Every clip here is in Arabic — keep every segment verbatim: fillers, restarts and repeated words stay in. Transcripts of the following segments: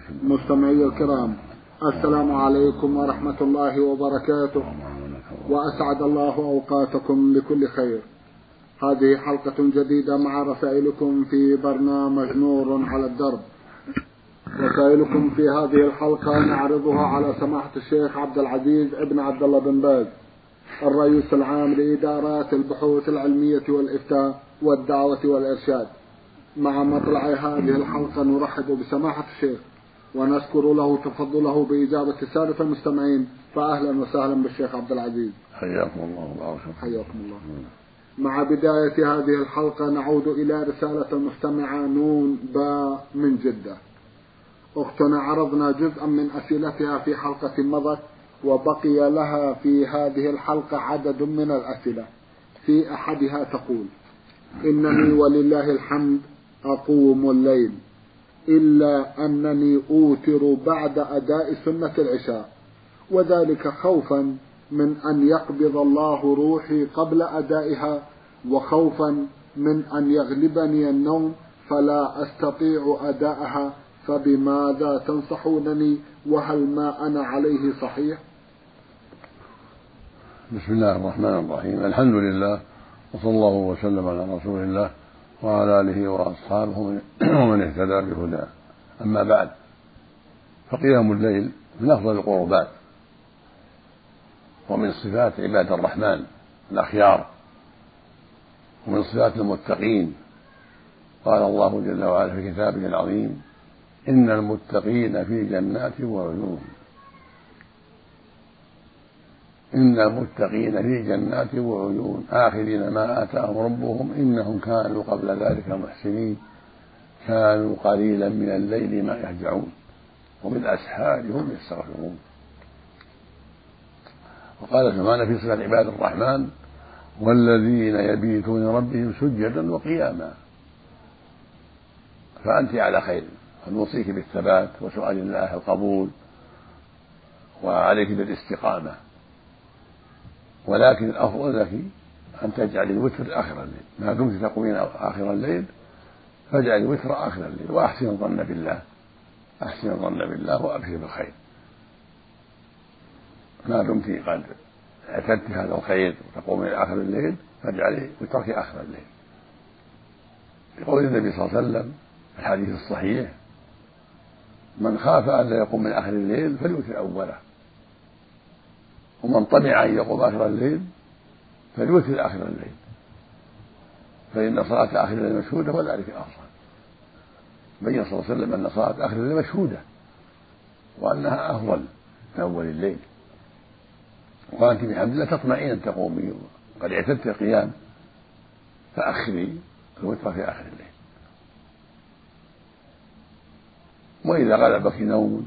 مستمعي الكرام، السلام عليكم ورحمة الله وبركاته، وأسعد الله أوقاتكم بكل خير. هذه حلقة جديدة مع رسائلكم في برنامج نور على الدرب. رسائلكم في هذه الحلقة نعرضها على سماحة الشيخ عبد العزيز ابن عبد الله بن باز، الرئيس العام لإدارات البحوث العلمية والإفتاء والدعوة والإرشاد. مع مطلع هذه الحلقة نرحب بسماحة الشيخ ونذكر له تفضله بإجابة السادة المستمعين، فأهلا وسهلا بالشيخ عبد العزيز. حياكم الله وبارك. حياكم الله. مع بداية هذه الحلقة نعود إلى رسالة المستمعة نون با من جدة. أختنا عرضنا جزءا من أسئلتها في حلقة مضت، وبقي لها في هذه الحلقة عدد من الأسئلة. في أحدها تقول: إنني ولله الحمد أقوم الليل، إلا أنني أوتر بعد أداء سنة العشاء، وذلك خوفا من أن يقبض الله روحي قبل أدائها، وخوفا من أن يغلبني النوم فلا أستطيع أداءها، فبماذا تنصحونني؟ وهل ما أنا عليه صحيح؟ بسم الله الرحمن الرحيم. الحمد لله، وصلى الله وسلم على رسول الله وعلى آله وأصحابه ومن اهتدى بهداه. أما بعد، فقيام الليل من أفضل القربات ومن صفات عباد الرحمن الأخيار ومن صفات المتقين. قال الله جل وعلا في كتابه العظيم: إن المتقين في جنات وعيون. إن المتقين في جنات وعيون آخذين ما آتاهم ربهم إنهم كانوا قبل ذلك محسنين، كانوا قليلا من الليل ما يهجعون وبالأسحار هم يستغفرون. وقال سبحانه في صفة عباد الرحمن: والذين يبيتون ربهم سجدا وقياما. فأنت على خير، فنوصيك بالثبات وسؤال الله القبول، وعليك بالاستقامة، ولكن الأفضل لك أن تجعل الوتر آخر الليل. ما دمت تقومين آخر الليل فاجعل الوتر آخر الليل، وأحسن الظن بالله، أحسن الظن بالله وأبشر بالخير. ما دمت قد اعتدت هذا الخير وتقومين آخر الليل فاجعلي وترك آخر الليل، لقول النبي صلى الله عليه وسلم في الحديث الصحيح: من خاف أن لا يقوم من آخر الليل فليوتر أوله، ومن طمع أن يقوم آخر الليل فليوتر آخر الليل، فإن صلاة آخر الليل مشهودة وذلك أفضل. بين صلى الله عليه وسلم أن صلاة آخر الليل مشهودة وأنها أفضل من أول الليل، وأنت بحمد الله تطمئين أن تقومي وقد اعتدت القيام، فأخري الوتر في آخر الليل. وإذا غلبك نوم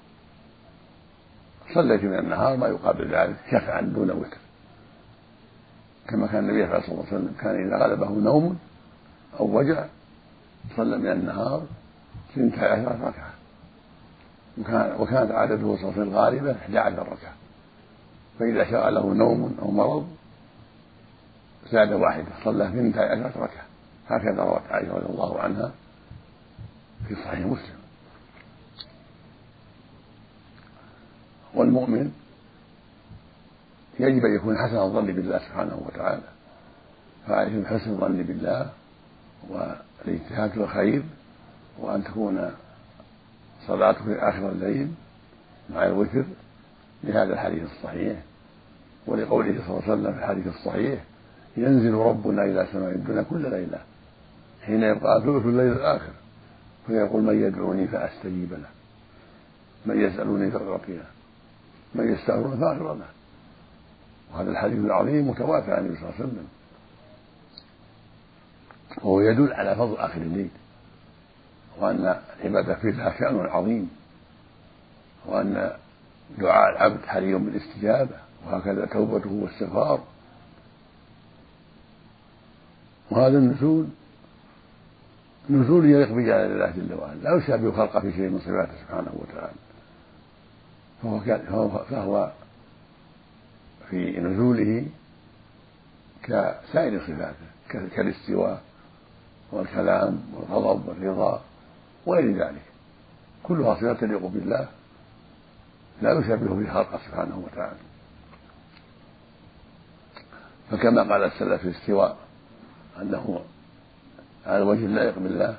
صليت من النهار ما يقابل ذلك شفعا دون وتر، كما كان النبي صلى الله عليه وسلم كان إذا غلبه نوم أو وجع صلى من النهار ثنتي عشرة ركعة، وكانت عادته صلى الله عليه وسلم غالبا إحدى عشرة ركعة، فإذا شغله نوم أو مرض زاد واحدة صلى ثنتي عشرة ركعة. هكذا روت عائشة رضي الله عنها في صحيح مسلم. والمؤمن يجب أن يكون حسن الظن بالله سبحانه وتعالى، فعليه حسن الظن بالله والاجتهاد في الخير، وأن تكون صلاته في آخر الليل مع الوتر لهذا الحديث الصحيح، ولقوله صلى الله عليه وسلم في الحديث الصحيح: ينزل ربنا إلى سماء الدنيا كل ليلة حين يبقى ثلث الليل الآخر فيقول: من يدعوني فأستجيب له، من يسألني فأعطيه، من يستغفر فأغفر له. وهذا الحديث العظيم متواتر عن النبي صلى الله عليه وسلم، وهو يدل على فضل آخر الليل، وأن العبادة فيه لها شأن عظيم، وأن دعاء العبد حري بالاستجابة، وهكذا توبته واستغفار. وهذا النزول نزول يليق بجلال الله جل وعلا، لا يشابه خلقه في شيء من صفاته سبحانه وتعالى، فهو, فهو في نزوله كسائر صفاته كالاستواء والكلام والغضب والرضا وغير ذلك، كلها صفات تليق بالله لا يشابه في خلقه سبحانه وتعالى. فكما قال السلف في الاستواء أنه على الوجه اللائق بالله،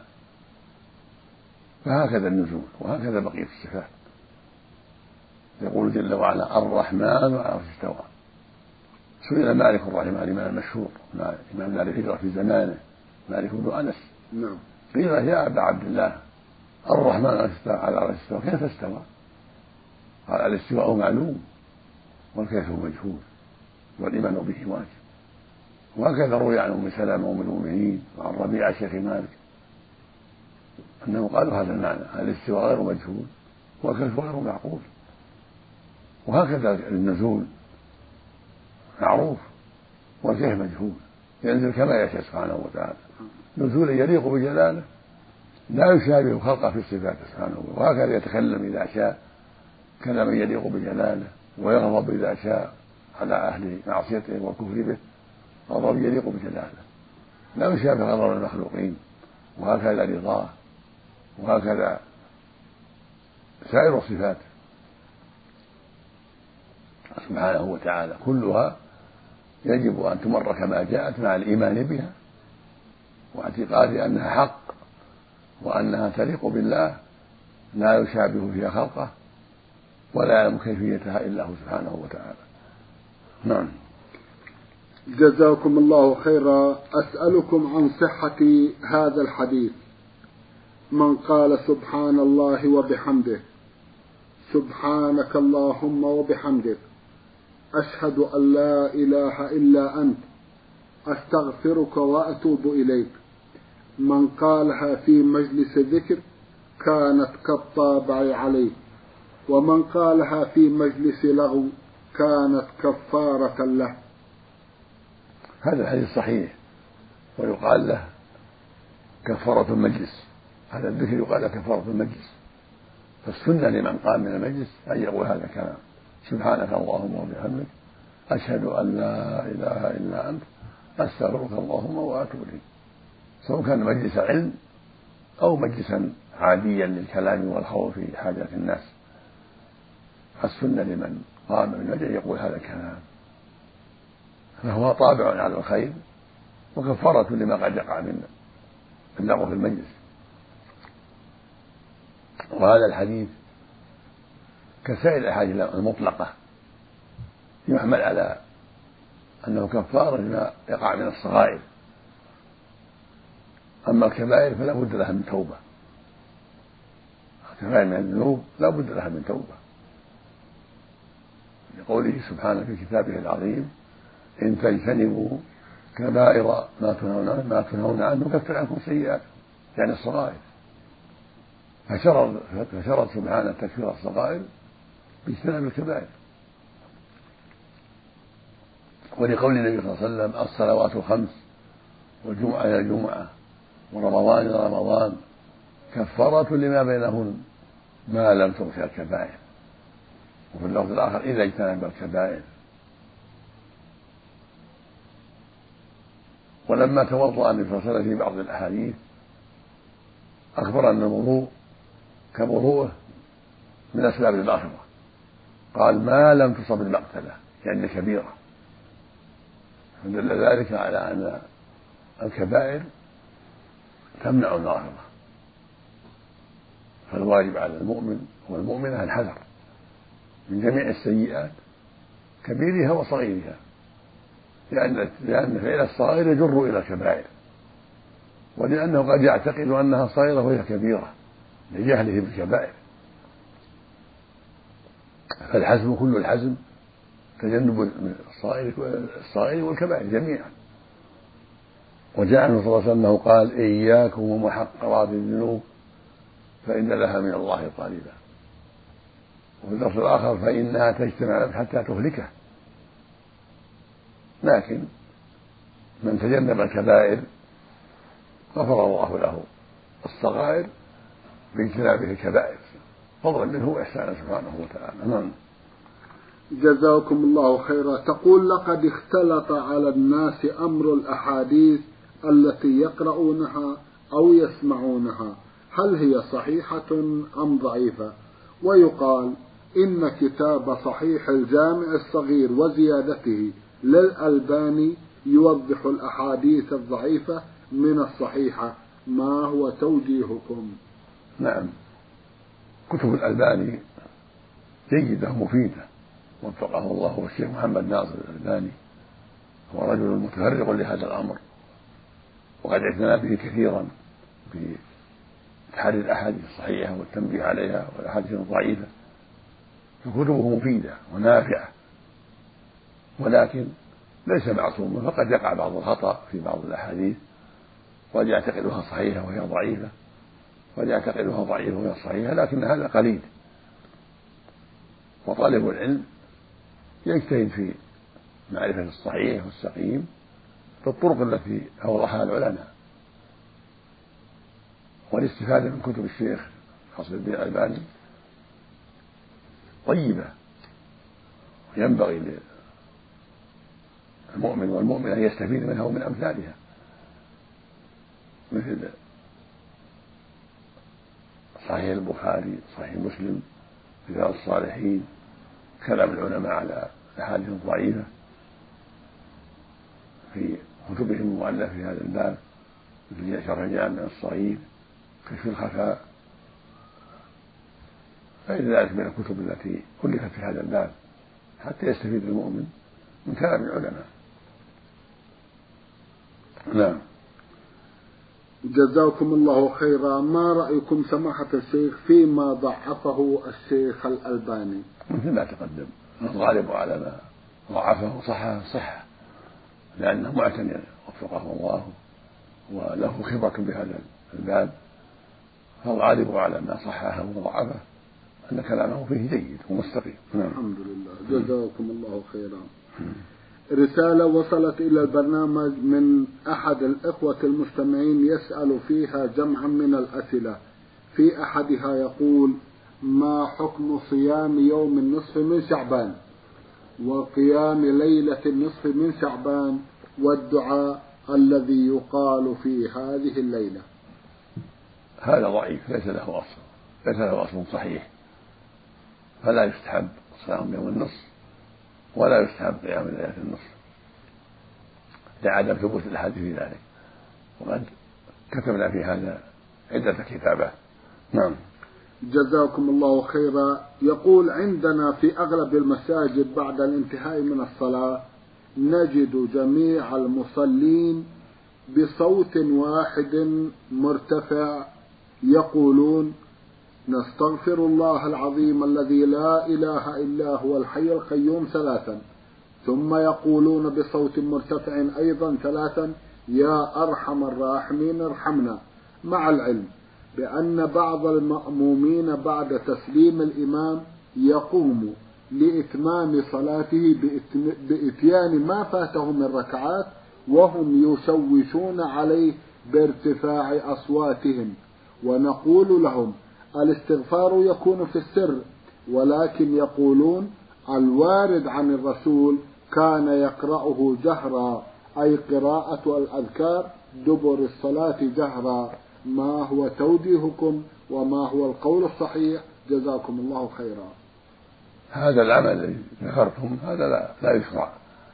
فهكذا النزول وهكذا بقية الصفات. يقول جل وعلا الرحمن على العرش استوى. سئل مالك رحمه الله الإمام المشهور إمام دار الهجرة في زمانه مالك بن أنس نعم. قيل يا أبا عبد الله الرحمن على العرش استوى كيف استوى؟ قال الاستواء معلوم والكيف مجهول والإيمان به واجب. وهكذا روي عن أم سلمة أم المؤمنين وعن ربيعة شيخ مالك أنه قالوا هذا المعنى الاستواء غير مجهول والكيف غير معقول. وهكذا النزول معروف والكيف مجهول، ينزل كما يشاء سبحانه وتعالى نزولا يليق بجلاله لا يشابه خلقه في الصفات سبحانه. وهكذا يتكلم إذا شاء كلام يليق بجلاله ويغضب إذا شاء على أهل معصيته والكفر به غضب يليق بجلاله لا يشابه غضب المخلوقين. وهكذا رضاه وهكذا سائر الصفات سبحانه وتعالى كلها يجب أن تمر كما جاءت مع الإيمان بها واعتقاد أنها حق وأنها تليق بالله لا يشابه فيها خلقه ولا يعلم كيفيتها إلا هو سبحانه وتعالى. نعم. جزاكم الله خيرا. أسألكم عن صحة هذا الحديث: من قال سبحان الله وبحمده سبحانك اللهم وبحمدك أشهد أن لا إله إلا أنت أستغفرك وأتوب إليك، من قالها في مجلس ذكر كانت كالطابع عليه، ومن قالها في مجلس لغو كانت كفارة له. هذا الحديث صحيح ويقال له كفارة المجلس. هذا الذكر يقال له كفارة المجلس. فالسنة لمن قام من المجلس أن يقول هذا الكلام: سبحانك اللهم وبحمدك أشهد أن لا إله إلا أنت أستغفرك اللهم وأتوب إليك، سواء كان مجلس علم أو مجلسا عاديا للكلام والخوض في حاجات الناس. السنة لمن قام من المجلس يقول هذا الكلام، فهو طابع على الخير وكفارة لما قد يقع من اللغو في المجلس. وهذا الحديث كسائر الأحاديث المطلقة يحمل على أنه كفارة لما يقع من الصغائر، أما الكبائر فلا بد لها من توبة. الكبائر من الذنوب لا بد لها من توبة، لقوله سبحانه في كتابه العظيم: إن تجتنبوا كبائر ما تنهون ما تنهون عنه نكفر عنكم سيئات، يعني الصغائر. فشرط فشرط سبحانه تكفير الصغائر باجتناب الكبائر. ولقول النبي صلى الله عليه وسلم: الصلوات الخمس والجمعة إلى الجمعة ورمضان إلى رمضان كفارة لما بينهن ما لم تغش الكبائر. وفي اللفظ الآخر: إذا اجتنب الكبائر. ولما توضأ النبي صلى الله عليه وسلم في بعض الأحاديث أخبر أن الوضوء كوضوءه من أسباب المغفرة، قال: ما لم تصب المقتلة، يعني كبيرة. فدل ذلك على أن الكبائر تمنع المغفرة، فالواجب على المؤمن والمؤمنة الحذر من جميع السيئات كبيرها وصغيرها، لأن لأن فعل الصغير يجر إلى الكبائر، ولأنه قد يعتقد أنها صغيرة وهي كبيرة لجهله بالكبائر. فالحزم كل الحزم تجنب الصغير والكبائر جميعا. وجاء عنه صلى الله عليه وسلم قال: إياكم ومحقرات الذنوب فإن لها من الله قريبا. وفي اللفظ الآخر: فإنها تجتمع حتى تهلكه. لكن من تجنب الكبائر غفر الله له الصغائر باجتنابه الكبائر فضلا منه وإحسانا سبحانه وتعالى. نعم. جزاكم الله خيرا. تقول: لقد اختلط على الناس أمر الأحاديث التي يقرؤونها أو يسمعونها، هل هي صحيحة أم ضعيفة؟ ويقال إن كتاب صحيح الجامع الصغير وزيادته للألباني يوضح الأحاديث الضعيفة من الصحيحة، ما هو توجيهكم؟ نعم، كتب الألباني جيدة ومفيدة وفقه الله، والشيخ محمد ناصر الألباني هو رجل متفرغ لهذا الأمر، وقد اعتنى به كثيرا في تحري الأحاديث الصحيحة والتنبيه عليها والأحاديث الضعيفة، فكتبه مفيدة ونافعة، ولكن ليس معصوما، فقد يقع بعض الخطأ في بعض الأحاديث، قد يعتقدها صحيحة وهي ضعيفة، قد يعتقدها ضعيفة وهي صحيحة، لكن هذا قليل. وطالب العلم يجتهد في معرفة الصحيح والسقيم بالطرق التي أوضحها العلماء، والاستفادة من كتب الشيخ ناصر الدين الألباني طيبة، وينبغي للمؤمن والمؤمن أن يستفيد منها ومن أمثالها، مثل صحيح البخاري، صحيح مسلم، رياض الصالحين، كلام العلماء على الأحاديث الضعيفة في كتبهم المؤلفة في هذا الباب، مثل شرح الجامع الصغير، كشف الخفاء، غير ذلك من الكتب التي ألفت في هذا الباب حتى يستفيد المؤمن من كلام العلماء. نعم. جزاكم الله خيرا. ما رأيكم سماحة الشيخ فيما ضعفه الشيخ الألباني؟ مثل ما تقدم، الغالب على ما ضعفه صحة صحة، لأنه معتني وفقه الله وله خبرة بهذا الباب، فالغالب على ما صححه وضعفه أن كلامه فيه جيد ومستقيم. نعم. الحمد لله، جزاكم الله خيرا. رسالة وصلت إلى البرنامج من أحد الإخوة المستمعين يسأل فيها جمعا من الأسئلة، في أحدها يقول: ما حكم صيام يوم النصف من شعبان وقيام ليلة النصف من شعبان والدعاء الذي يقال في هذه الليلة؟ هذا ضعيف، ليس له أصل، ليس له أصل صحيح، فلا يستحب صيام يوم النصف ولا يستحب قيام ليلة النصف لعدم ثبوت الأحاديث في ذلك، وقد كتبنا في هذا عدة كتابات. نعم. جزاكم الله خيرا. يقول: عندنا في أغلب المساجد بعد الانتهاء من الصلاة نجد جميع المصلين بصوت واحد مرتفع يقولون: نستغفر الله العظيم الذي لا إله إلا هو الحي القيوم ثلاثا، ثم يقولون بصوت مرتفع أيضا ثلاثا: يا أرحم الراحمين ارحمنا، مع العلم بأن بعض المأمومين بعد تسليم الإمام يقوم لإتمام صلاته بإتيان ما فاته من ركعات وهم يشوشون عليه بارتفاع أصواتهم، ونقول لهم: الاستغفار يكون في السر، ولكن يقولون الوارد عن الرسول كان يقرأه جهرا، أي قراءة الأذكار دبر الصلاة جهرا. ما هو توجيهكم وما هو القول الصحيح؟ جزاكم الله خيرا. هذا العمل الذي ذكرتم هذا لا, لا يشرع،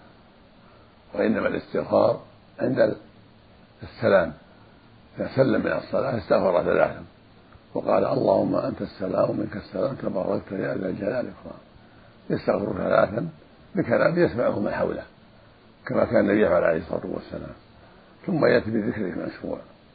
وإنما الاستغفار عند السلام، إذا سلم من الصلاة استغفر ثلاثا وقال: اللهم أنت السلام ومنك السلام تباركت يا ذا الجلال والإكرام، يستغفر ثلاثا بكلام يسمعه من حوله كما كان النبي عليه الصلاة والسلام، ثم يأتي بذكره المشروع: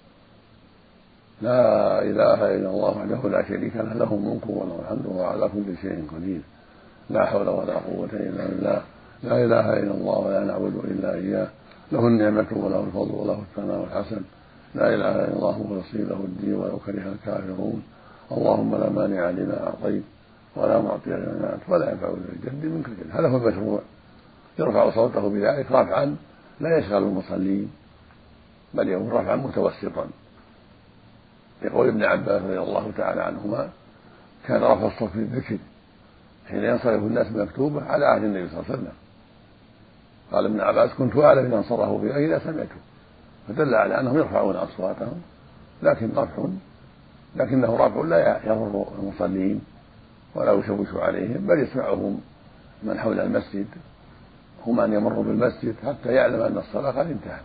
لا إله إلا الله وحده لا شريك له، له الملك وله الحمد وهو على كل شيء قدير، لا حول ولا قوة إلا بالله، لا إله إلا الله ولا نعبد إلا إياه، له النعمة وله الفضل وله الثناء الحسن، لا إله إلا الله مخلصين له الدين ولو كره الكافرون، اللهم لا مانع لما أعطيت ولا معطي لما منعت ولا ينفع ذا الجد منك الجد. هذا هو المشروع، يرفع صوته بذلك رفعا لا يشغل المصلين، بل يكون رفعا متوسطا. يقول ابن عباس رضي الله تعالى عنهما: كان رفع الصوت في الذكر حين ينصرف الناس مكتوبة على عهد النبي صلى الله عليه وسلم. قال ابن عباس: كنت أعلم إذا انصرفوا بها إذا سمعته، فدل على أنهم يرفعون أصواتهم، لكن رفع لكنه رافع لا يضر المصلين ولا يشوش عليهم، بل يسمعهم من حول المسجد هم أن يمروا بالمسجد حتى يعلم أن الصلاة قد انتهت.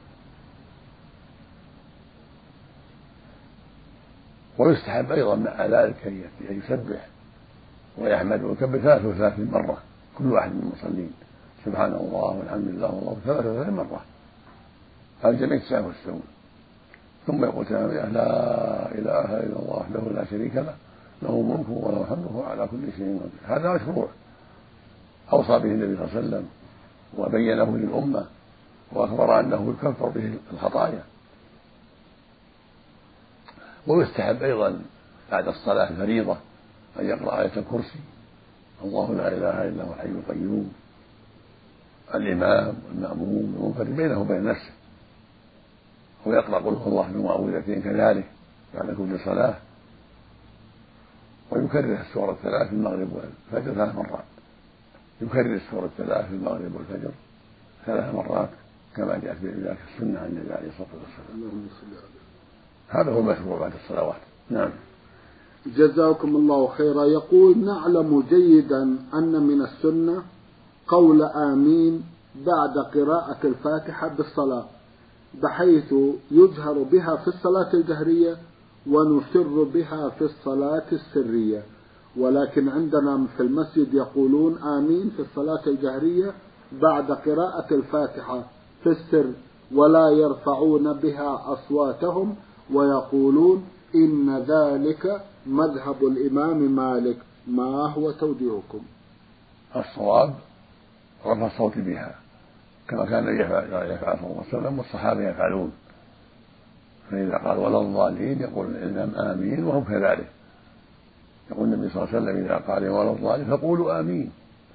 ويستحب أيضا مع ذلك أن يسبح ويحمد ويكبر ثلاث وثلاثين مرة كل واحد من المصلين، سبحان الله والحمد لله والله ثلاث وثلاثين مرة، الجميع تسعة والسبعون. ثم يقول تعالى لا إله إلا الله وحده لا شريك له له ملكه وله حمده على كل شيء قدير. هذا مشروع أوصى به النبي صلى الله عليه وسلم وبينه للأمة وأخبر أنه يكفر به الخطايا. ويستحب أيضا بعد الصلاة الفريضة أن يقرأ آية الكرسي، الله لا إله إلا هو الحي القيوم، الإمام والمأموم والمنفرد بينه وبين نفسه، ويقرأ قل هو الله بمعوذتين كذلك بعد كل صلاة، ويكرر السورة الثلاث في المغرب والفجر ثلاث مرات، يكرر السورة الثلاث في المغرب والفجر ثلاث مرات كما جاءت بذلك السنة عن النبي عليه الصلاة والسلام. هذا هو المشروع بعد الصلوات. نعم. جزاكم الله خيرا. يقول نعلم جيدا أن من السنة قول آمين بعد قراءة الفاتحة بالصلاة، بحيث يجهر بها في الصلاة الجهرية ونسر بها في الصلاة السرية، ولكن عندنا في المسجد يقولون آمين في الصلاة الجهرية بعد قراءة الفاتحة في السر، ولا يرفعون بها أصواتهم، ويقولون إن ذلك مذهب الإمام مالك. ما هو توجيهكم؟ الصواب رفع الصوت بها كما كان يفعل صلى الله عليه وسلم والصحابة يفعلون، فإذا قال ولا الضالين يقول الإمام آمين وهم كذلك، يقول النبي صلى الله عليه وسلم إذا قال ولا الضالين فقولوا آمين،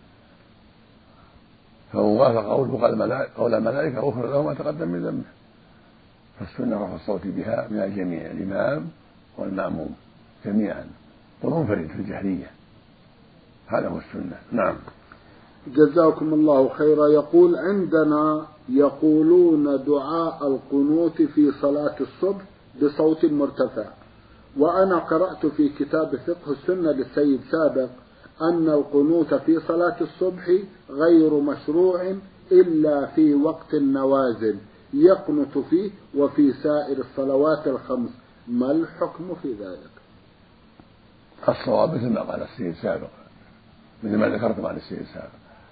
فهو وافق قوله قول الملائكة غفر له ما تقدم من ذنبه. فالسنة رفع الصوت بها من الجميع، الإمام والمأموم جميعا والمنفرد في الجهرية، هذا هو السنة. نعم. جزاكم الله خيرا. يقول عندنا يقولون دعاء القنوت في صلاة الصبح بصوت مرتفع، وأنا قرأت في كتاب فقه السنة للسيد سابق أن القنوت في صلاة الصبح غير مشروع إلا في وقت النوازل يقنت فيه وفي سائر الصلوات الخمس، ما الحكم في ذلك؟ الصواب مثل ما قال السيد سابق، مثل ما ذكرت عن السيد سابق،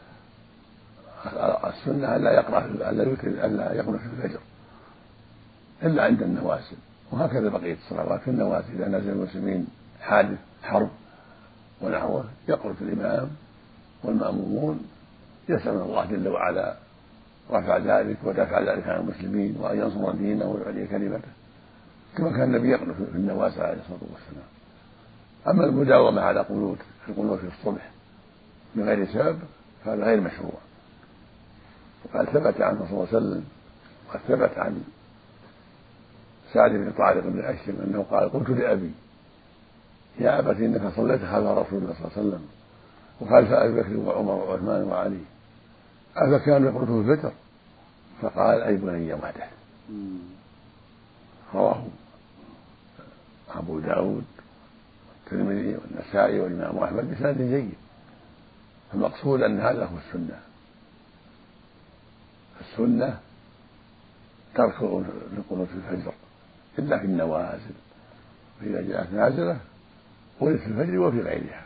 السنة ألا يقرأ ألا يقنت في الفجر إلا عند النوازل، وهكذا بقية الصلوات في النوازل إذا نزل المسلمين حادث حرب ونحوه يقنت الإمام والمأمومون يسأل الله جل وعلا رفع ذلك ودفع ذلك عن المسلمين وأن ينصر دينه ويعلي كلمته، كما كان النبي يقنت في النوازل عليه الصلاة والسلام. أما المداومة على قنوت في القنوت في الصبح من غير سبب فهذا غير مشروع، وقد ثبت عنه صلى الله عليه وسلم وقد ثبت عن سعد بن طارق بن أشهم أنه قال قلت لأبي يا أبت إنك صليت خلف رسول الله صلى الله عليه وسلم وخلف أبي بكر وعمر وعثمان وعلي أفكانوا يقنتوا في الفجر؟ فقال أي بني وحده. رواه أبو داود والترمذي والنسائي والإمام أحمد بسند جيد. المقصود أن هذا هو السنة، السنة ترك القنوت في الفجر إلا في النوازل، فإذا جاءت نازلة قنت في الفجر وفي غيرها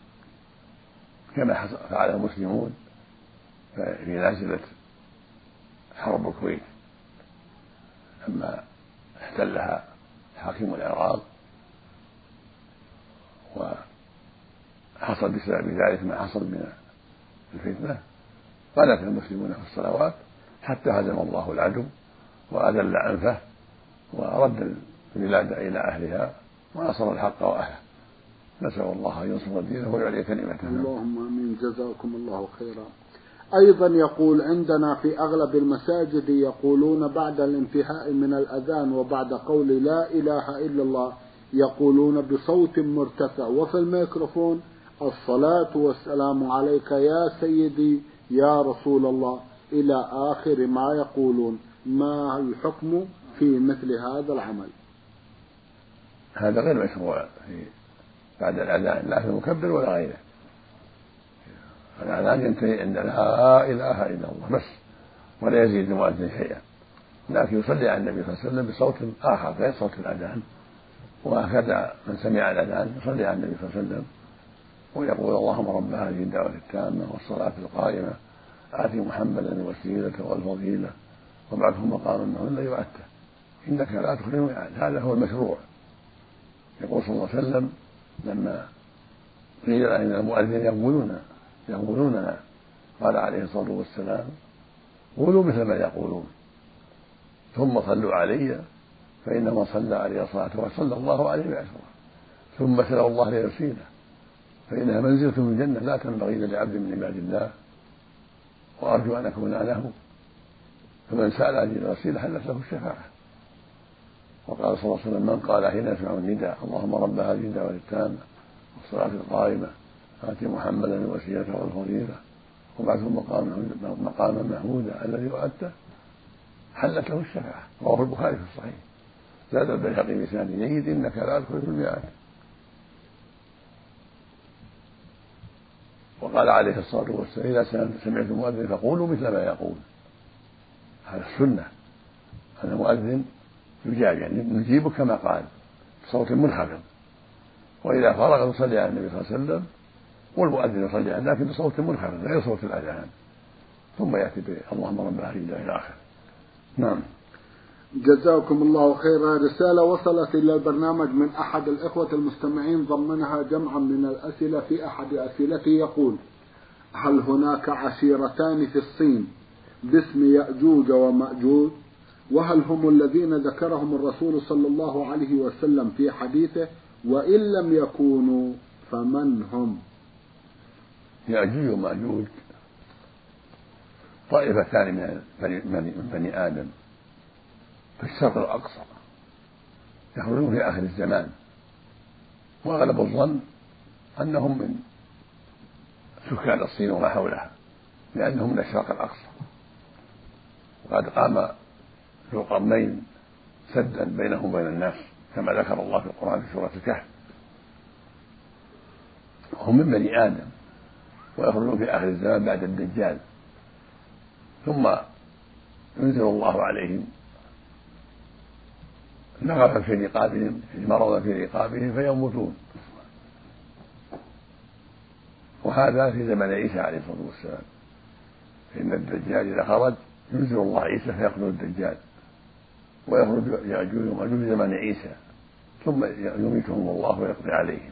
كما فعل المسلمون في نازلة حرب الكويت لما احتلها حاكم العراق وحصل بسبب ذلك ما حصل من الفتنة، قنت المسلمون في الصلوات حتى هزم الله العدو وأذل أنفه ورد البلاد إلى أهلها ونصر الحق وأهله. نسأل الله أن ينصر دينه ويعلي كلمته. اللهم آمين. جزاكم الله خيرا. أيضا يقول عندنا في أغلب المساجد يقولون بعد الانتهاء من الأذان وبعد قول لا إله إلا الله يقولون بصوت مرتفع وفي الميكروفون الصلاة والسلام عليك يا سيدي يا رسول الله إلى آخر ما يقولون، ما الحكم في مثل هذا العمل؟ هذا غير مشروع في بعد الأذان لا في المكبر ولا غيره. الأذان ينتهي عند لا إله إلا الله بس، ولا يزيد المؤذن شيئا، لكن يصلي على النبي صلى الله عليه وسلم بصوت آخر غير صوت الأذان. وهكذا من سمع الأذان يصلي على النبي صلى الله عليه وسلم ويقول اللهم رب هذه الدعوة التامة والصلاة القائمة آت محمدا الوسيلة والفضيلة وابعثه مقاما محمودا يؤتى إنك لا تخلف الميعاد. هذا هو المشروع. يقول صلى الله عليه وسلم لما قيل أن المؤذن يقولون يقولوننا قال عليه الصلاة والسلام قولوا مثل ما يقولون ثم صلوا علي فإنما صلى عليه صلاة وصلى الله عليه بعشرة ثم سأل الله لي وسيلة فإنها منزلة من الجنة لا تنبغي لعبد من عباد الله وأرجو أن أكون له، فمن سأل هذه الوسيلة حلت له الشفاعة. وقال صلى الله عليه وسلم من قال حين يسمع النداء اللهم رب هذه الدعوة التامة والصلاة القائمة آت محمدا الوسيلة والفضيلة وابعثه مقاما محمودا الذي وعدته حلت له الشفاعة. رواه البخاري في الصحيح. زاد البيهقي بسند جيد إنك لا تخلف الميعاد. وقال عليه الصلاة والسلام إذا سمعتم المؤذن فقولوا مثل ما يقول. هذا السنة أن المؤذن يجاب يعني نجيب كما قال بصوت منخفض، وإذا فرغ يصلي على النبي صلى الله عليه وسلم والمؤذن يصلي عليه لكن بصوت منخفض غير صوت الأذان، ثم يأتي اللهم رب هذه الدعوة إلى آخره. نعم. جزاكم الله خيرا. رسالة وصلت إلى البرنامج من أحد الإخوة المستمعين ضمنها جمعا من الأسئلة. في أحد أسئلته يقول: هل هناك عشيرتان في الصين باسم يأجوج ومأجوج؟ وهل هم الذين ذكرهم الرسول صلى الله عليه وسلم في حديثه؟ وإن لم يكونوا فمن هم؟ يأجوج ومأجوج طائفتان من بني آدم في الشرق الأقصى يخرجون في آخر الزمان، وأغلب الظن أنهم من سكان الصين وما حولها لأنهم من الشرق الأقصى. وقد قام ذو القرنين سدا بينهم وبين الناس كما ذكر الله في القرآن في سورة الكهف. هم من بني آدم ويخرجون في آخر الزمان بعد الدجال، ثم ينزل الله عليهم نغفا في رقابهم مرضا في رقابهم فيموتون. وهذا في زمن عيسى عليه الصلاة والسلام، فإن الدجال إذا خرج ينزل الله عيسى فيقتل الدجال ويخرج يأجوج ومأجوج في زمن عيسى ثم يميتهم الله ويقضي عليهم.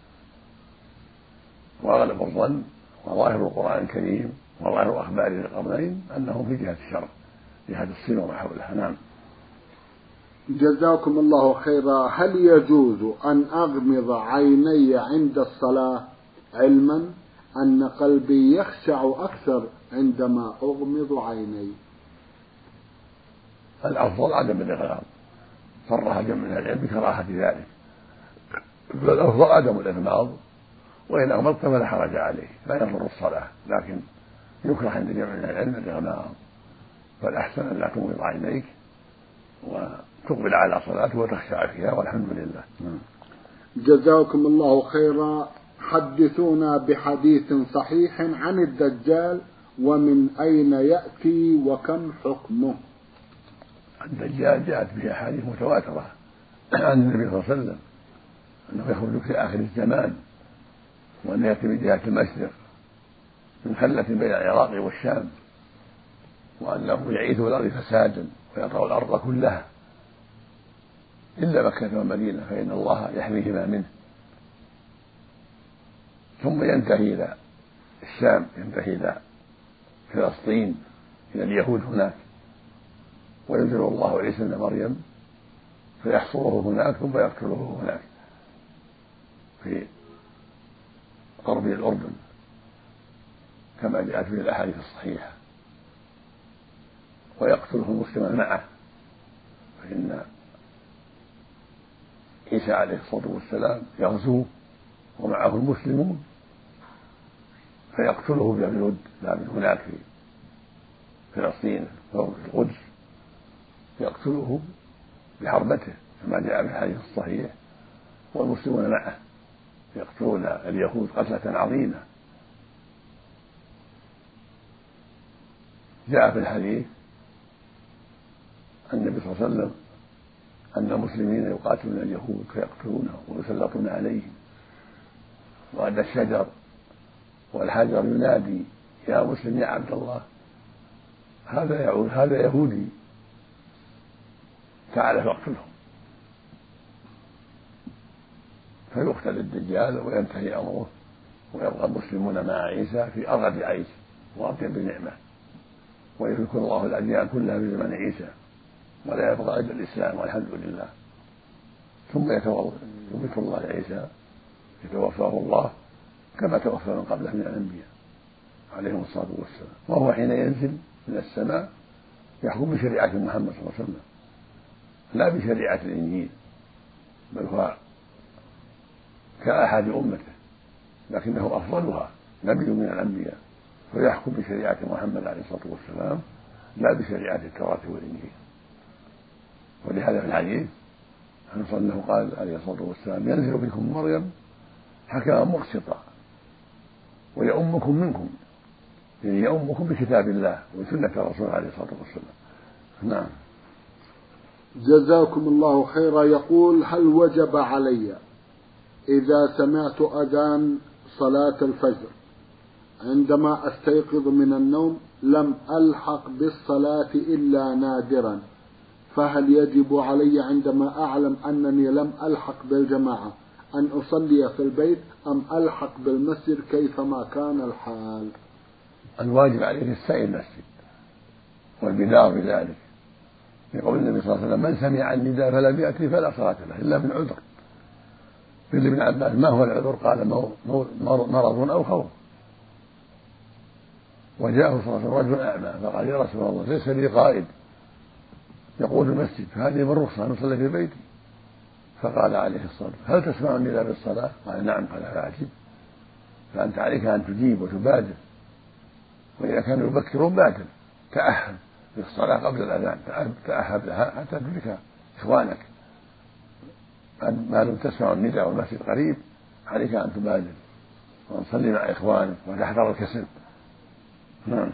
وأغلب الظن وظاهر القرآن الكريم وظاهر أخبار ذي القرنين أنهم في جهة الشرق جهة الصين وما حولها. نعم. جزاكم الله خيرا. هل يجوز أن أغمض عيني عند الصلاة علما أن قلبي يخشع أكثر عندما أغمض عيني؟ الأفضل عدم الإغماض، صرح جمع من العلم بكراهة ذلك، فالأفضل عدم الإغماض، وإن أغمضت فلا حرج عليه لا يضر الصلاة، لكن يكره عند جمع من العلم الإغماض، فالأحسن أن لا تغمض عينيك وتقبل على صلاته وتخشع فيها والحمد لله. جزاكم الله خيرا. حدثونا بحديث صحيح عن الدجال ومن أين يأتي وكم حكمه؟ الدجال جاءت به أحاديث متواترة عن النبي صلى الله عليه وسلم أنه يخرج في آخر الزمان، وأنه يأتي من جهة المشرق من خلة بين العراق والشام، وأنه يعيث الأرض فسادا ويطأ الأرض كلها إلا مكة والمدينة فإن الله يحميهما منه، ثم ينتهي إلى الشام، ينتهي إلى فلسطين إلى اليهود هناك، وينزل الله عيسى ابن مريم فيحصره هناك ثم يقتله هناك في قرب الأردن كما جاءت في الأحاديث الصحيحة، ويقتله المسلمون معه، فإن عيسى عليه الصلاة والسلام يغزو ومعه المسلمون فيقتله باليهود لا من هناك في فلسطين أو في القدس، يقتله بحربته كما جاء في الحديث الصحيح والمسلمون معه يقتلون اليهود قتلة عظيمة. جاء في الحديث عن النبي صلى الله عليه وسلم أن المسلمين يقاتلون اليهود فيقتلونهم ويسلطون عليهم، وأن الشجر والحجر ينادي يا مسلم يا عبد الله، هذا يعود هذا يهودي تعال فاقتلهم، فيقتل الدجال وينتهي أمره ويبقى المسلمون مع عيسى في أرغد عيش وأطيب بنعمة، ويهلك الله الأديان كلها في زمن عيسى ولا يبقى إلا الإسلام والحمد لله. ثم يميت الله عيسى يتوفاه الله كما توفى من قبله من الأنبياء عليهم الصلاة والسلام، وهو حين ينزل من السماء يحكم بشريعة محمد صلى الله عليه وسلم لا بشريعة الإنجيل، بل هو كأحد أمته لكنه أفضلها نبي من الأنبياء، فيحكم بشريعة محمد عليه الصلاة والسلام لا بشريعة التوراة والإنجيل. ولهذا في الحديث أنه قال عليه الصلاة والسلام ينزل بكم مريم حكما مقسطا ويؤمكم منكم، يعني يؤمكم بكتاب الله وسنة الرسول عليه الصلاة والسلام. نعم. جزاكم الله خيرا. يقول هل وجب علي إذا سمعت أذان صلاة الفجر عندما أستيقظ من النوم لم ألحق بالصلاة إلا نادرا، فهل يجب علي عندما أعلم أنني لم ألحق بالجماعة أن أصلي في البيت أم ألحق بالمسجد كيفما كان الحال؟ الواجب عليك السعي المسجد والبدار بذلك، يقول النبي صلى الله عليه وسلم من سمع النداء فلم يأتي فلا صلاة له إلا من عذر. قيل لابن عباس ما هو العذر؟ قال مرض أو خوف. وجاءه صلى الله عليه وسلم رجل أعمى فقال يا رسول الله ليس لي قائد يقود المسجد فهذه بالرخصة نصلي في بيتي، فقال عليه الصلاة والسلام هل تسمع النداء بالصلاة؟ قال نعم. قال فأجب، فأنت عليك أن تجيب وتبادر، وإذا كانوا يبكرون بادر، تأهب للصلاة قبل الأذان، تأهب لها حتى تدرك إخوانك. ما لم تسمع النداء والمسجد قريب عليك أن تبادر وتصلي مع إخوانك وتحذر الكسل. نعم.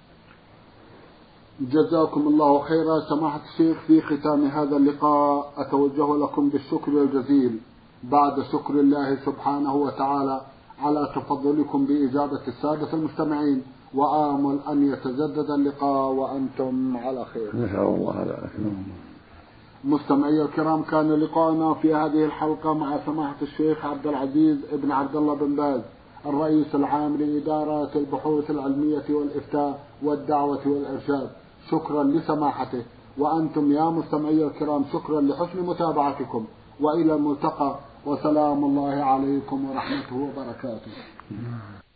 جزاكم الله خيرا. سماحة الشيخ، في ختام هذا اللقاء أتوجه لكم بالشكر الجزيل بعد شكر الله سبحانه وتعالى على تفضلكم بإجابة السادة المستمعين، وآمل أن يتجدد اللقاء وأنتم على خير. نسأل الله ذلك. مستمعي الكرام، كان لقاءنا في هذه الحلقة مع سماحة الشيخ عبد العزيز ابن عبد الله بن باز الرئيس العام لإدارة البحوث العلمية والإفتاء والدعوة والإرشاد. شكرا لسماحته، وأنتم يا مستمعي الكرام شكرا لحسن متابعتكم، وإلى الملتقى، وسلام الله عليكم ورحمته وبركاته.